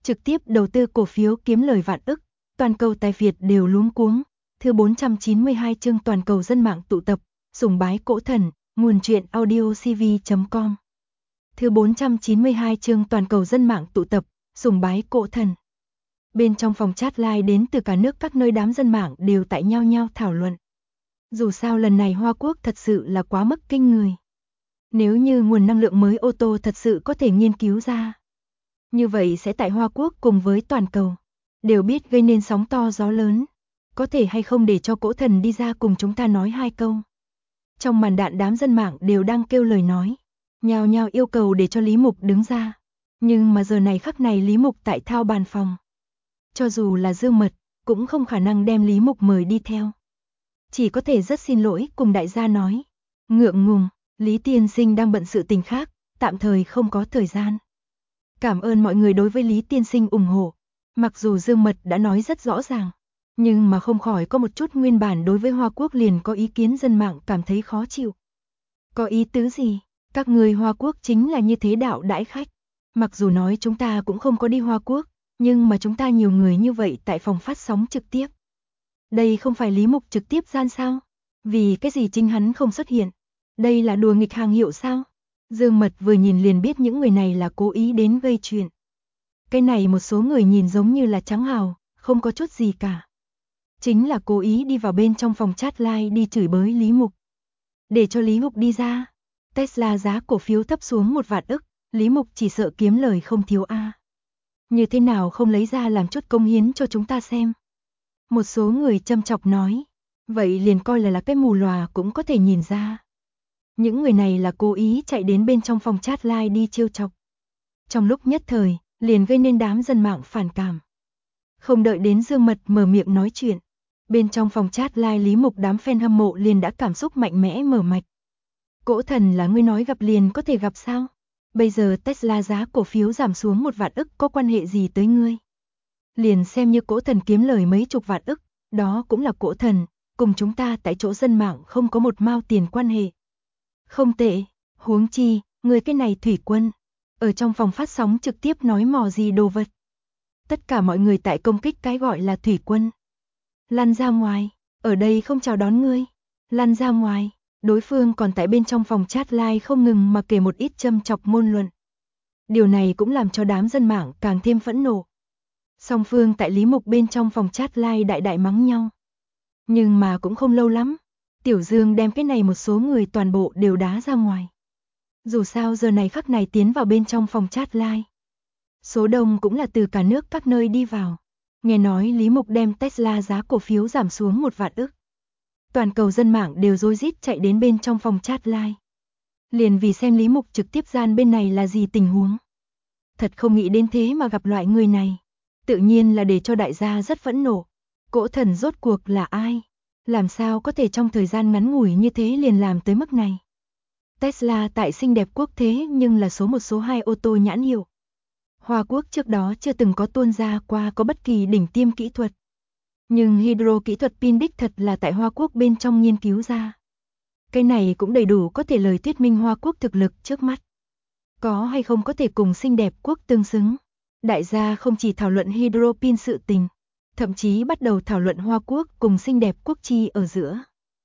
trực tiếp đầu tư cổ phiếu kiếm lời vạn ức, toàn cầu tài Việt đều luống cuống. Thứ 492 chương toàn cầu dân mạng tụ tập, sùng bái cỗ thần, nguồn truyện audiocv.com. Thứ 492 chương toàn cầu dân mạng tụ tập, sùng bái cỗ thần. Bên trong phòng chat live đến từ cả nước các nơi đám dân mạng đều tại nhau thảo luận. Dù sao lần này Hoa Quốc thật sự là quá mức kinh người. Nếu như nguồn năng lượng mới ô tô thật sự có thể nghiên cứu ra, như vậy sẽ tại Hoa Quốc cùng với toàn cầu, đều biết gây nên sóng to gió lớn. Có thể hay không để cho cỗ thần đi ra cùng chúng ta nói hai câu. Trong màn đạn đám dân mạng đều đang kêu lời nói, nhao nhao yêu cầu để cho Lý Mục đứng ra. Nhưng mà giờ này khắc này Lý Mục tại thao bàn phòng. Cho dù là Dương Mật, cũng không khả năng đem Lý Mục mời đi theo. Chỉ có thể rất xin lỗi cùng đại gia nói. Ngượng ngùng, Lý tiên sinh đang bận sự tình khác, tạm thời không có thời gian. Cảm ơn mọi người đối với Lý tiên sinh ủng hộ. Mặc dù Dương Mật đã nói rất rõ ràng, nhưng mà không khỏi có một chút nguyên bản đối với Hoa Quốc liền có ý kiến dân mạng cảm thấy khó chịu. Có ý tứ gì? Các người Hoa Quốc chính là như thế đạo đãi khách. Mặc dù nói chúng ta cũng không có đi Hoa Quốc, nhưng mà chúng ta nhiều người như vậy tại phòng phát sóng trực tiếp. Đây không phải Lý Mục trực tiếp gian sao? Vì cái gì chính hắn không xuất hiện? Đây là đùa nghịch hàng hiệu sao? Dương Mật vừa nhìn liền biết những người này là cố ý đến gây chuyện. Cái này một số người nhìn giống như là trắng hào, không có chút gì cả. Chính là cố ý đi vào bên trong phòng chat live đi chửi bới Lý Mục. Để cho Lý Mục đi ra. Tesla giá cổ phiếu thấp xuống 1 vạn ức, Lý Mục chỉ sợ kiếm lời không thiếu a. Như thế nào không lấy ra làm chút công hiến cho chúng ta xem. Một số người châm chọc nói, vậy liền coi là cái mù lòa cũng có thể nhìn ra. Những người này là cố ý chạy đến bên trong phòng chat live đi trêu chọc. Trong lúc nhất thời, liền gây nên đám dân mạng phản cảm. Không đợi đến Dương Mật mở miệng nói chuyện, bên trong phòng chat live Lý Mục đám fan hâm mộ liền đã cảm xúc mạnh mẽ mở mạch. Cỗ thần là ngươi nói gặp liền có thể gặp sao? Bây giờ Tesla giá cổ phiếu giảm xuống 1 vạn ức có quan hệ gì tới ngươi? Liền xem như cỗ thần kiếm lời mấy chục vạn ức, đó cũng là cỗ thần, cùng chúng ta tại chỗ dân mạng không có một mao tiền quan hệ. Không tệ, huống chi, người cái này thủy quân, ở trong phòng phát sóng trực tiếp nói mò gì đồ vật. Tất cả mọi người tại công kích cái gọi là thủy quân. Lăn ra ngoài, ở đây không chào đón ngươi. Lăn ra ngoài, đối phương còn tại bên trong phòng chat live không ngừng mà kể một ít châm chọc ngôn luận. Điều này cũng làm cho đám dân mạng càng thêm phẫn nộ. Song phương tại Lý Mục bên trong phòng chat live đại mắng nhau. Nhưng mà cũng không lâu lắm, Tiểu Dương đem cái này một số người toàn bộ đều đá ra ngoài. Dù sao giờ này khắc này tiến vào bên trong phòng chat live, số đông cũng là từ cả nước các nơi đi vào. Nghe nói Lý Mục đem Tesla giá cổ phiếu giảm xuống 1 vạn ức. Toàn cầu dân mạng đều rối rít chạy đến bên trong phòng chat live. Liền vì xem Lý Mục trực tiếp gian bên này là gì tình huống. Thật không nghĩ đến thế mà gặp loại người này. Tự nhiên là để cho đại gia rất phẫn nộ. Cỗ thần rốt cuộc là ai? Làm sao có thể trong thời gian ngắn ngủi như thế liền làm tới mức này? Tesla tại xinh đẹp quốc thế nhưng là số 1 số 2 ô tô nhãn hiệu. Hoa Quốc trước đó chưa từng có tuôn ra qua có bất kỳ đỉnh tiêm kỹ thuật. Nhưng hydro kỹ thuật pin đích thật là tại Hoa Quốc bên trong nghiên cứu ra. Cái này cũng đầy đủ có thể lời thuyết minh Hoa Quốc thực lực trước mắt. Có hay không có thể cùng xinh đẹp quốc tương xứng. Đại gia không chỉ thảo luận hydro pin sự tình, thậm chí bắt đầu thảo luận Hoa Quốc cùng xinh đẹp quốc chi ở giữa.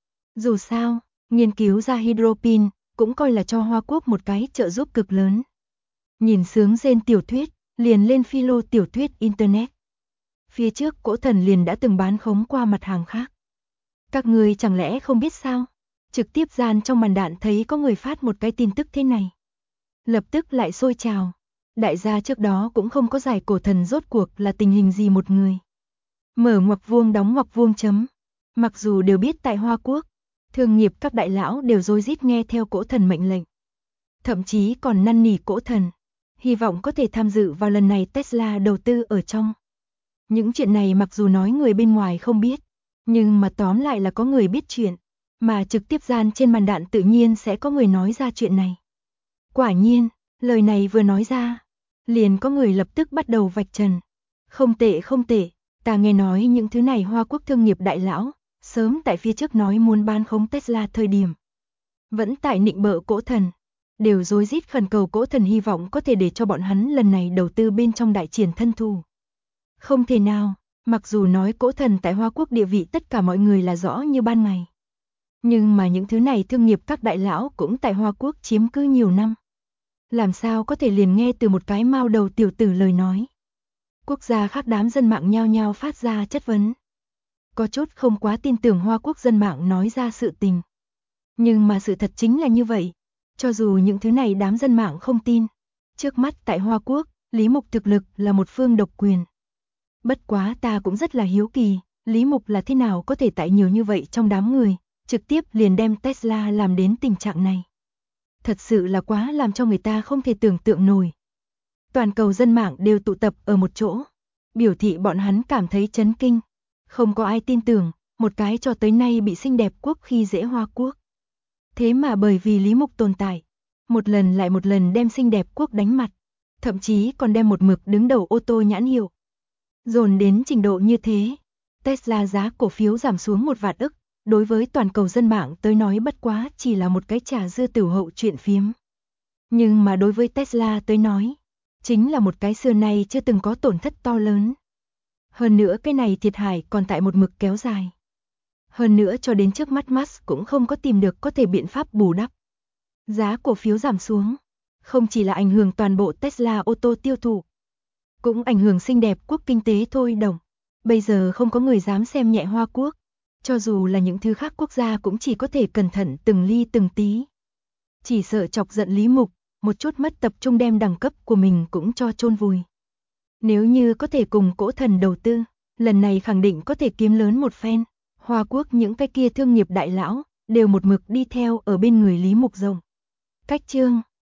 Dù sao, nghiên cứu ra hydro pin cũng coi là cho Hoa Quốc một cái trợ giúp cực lớn. Nhìn sướng rên tiểu thuyết, liền lên philo tiểu thuyết internet. Phía trước cỗ thần liền đã từng bán khống qua mặt hàng khác. Các người chẳng lẽ không biết sao? Trực tiếp gian trong màn đạn thấy có người phát một cái tin tức thế này. Lập tức lại sôi trào. Đại gia trước đó cũng không có giải cổ thần rốt cuộc là tình hình gì một người. Mở ngoặc vuông đóng ngoặc vuông chấm. Mặc dù đều biết tại Hoa Quốc, thương nghiệp các đại lão đều rối rít nghe theo cỗ thần mệnh lệnh. Thậm chí còn năn nỉ cỗ thần, hy vọng có thể tham dự vào lần này Tesla đầu tư ở trong. Những chuyện này mặc dù nói người bên ngoài không biết, nhưng mà tóm lại là có người biết chuyện, mà trực tiếp gian trên màn đạn tự nhiên sẽ có người nói ra chuyện này. Quả nhiên, lời này vừa nói ra, liền có người lập tức bắt đầu vạch trần. Không tệ, ta nghe nói những thứ này Hoa Quốc thương nghiệp đại lão, sớm tại phía trước nói muốn bán khống Tesla thời điểm. Vẫn tại nịnh bợ cỗ thần. đều rối rít khẩn cầu Cỗ Thần hy vọng có thể để cho bọn hắn lần này đầu tư bên trong đại triển thân thủ. Không thể nào, mặc dù nói Cỗ Thần tại Hoa Quốc địa vị tất cả mọi người là rõ như ban ngày. Nhưng mà những thứ này thương nghiệp các đại lão cũng tại Hoa Quốc chiếm cứ nhiều năm. Làm sao có thể liền nghe từ một cái mao đầu tiểu tử lời nói. Quốc gia khác đám dân mạng nhao nhao phát ra chất vấn. Có chút không quá tin tưởng Hoa Quốc dân mạng nói ra sự tình. Nhưng mà sự thật chính là như vậy. Cho dù những thứ này đám dân mạng không tin. Trước mắt tại Hoa Quốc, Lý Mục thực lực là một phương độc quyền. Bất quá ta cũng rất là hiếu kỳ, Lý Mục là thế nào có thể tại nhiều như vậy trong đám người, trực tiếp liền đem Tesla làm đến tình trạng này. Thật sự là quá làm cho người ta không thể tưởng tượng nổi. Toàn cầu dân mạng đều tụ tập ở một chỗ, biểu thị bọn hắn cảm thấy chấn kinh. Không có ai tin tưởng, một cái cho tới nay bị xinh đẹp quốc khi dễ Hoa Quốc. Thế mà bởi vì Lý Mục tồn tại, một lần lại một lần đem xinh đẹp quốc đánh mặt, thậm chí còn đem một mực đứng đầu ô tô nhãn hiệu. Dồn đến trình độ như thế, Tesla giá cổ phiếu giảm xuống 1 vạn ức, đối với toàn cầu dân mạng tới nói bất quá chỉ là một cái trà dưa tửu hậu chuyện phiếm. Nhưng mà đối với Tesla tới nói, chính là một cái xưa nay chưa từng có tổn thất to lớn. Hơn nữa cái này thiệt hại còn tại một mực kéo dài. Hơn nữa cho đến trước mắt Musk cũng không có tìm được có thể biện pháp bù đắp. Giá cổ phiếu giảm xuống, không chỉ là ảnh hưởng toàn bộ Tesla ô tô tiêu thụ, cũng ảnh hưởng xinh đẹp quốc kinh tế thôi đồng. Bây giờ không có người dám xem nhẹ Hoa Quốc, cho dù là những thứ khác quốc gia cũng chỉ có thể cẩn thận từng ly từng tí. Chỉ sợ chọc giận Lý Mục, một chút mất tập trung đem đẳng cấp của mình cũng cho chôn vùi. Nếu như có thể cùng Cỗ Thần đầu tư, lần này khẳng định có thể kiếm lớn một phen. Hoa Quốc những cái kia thương nghiệp đại lão, đều một mực đi theo ở bên người Lý Mục rồng. Cách chương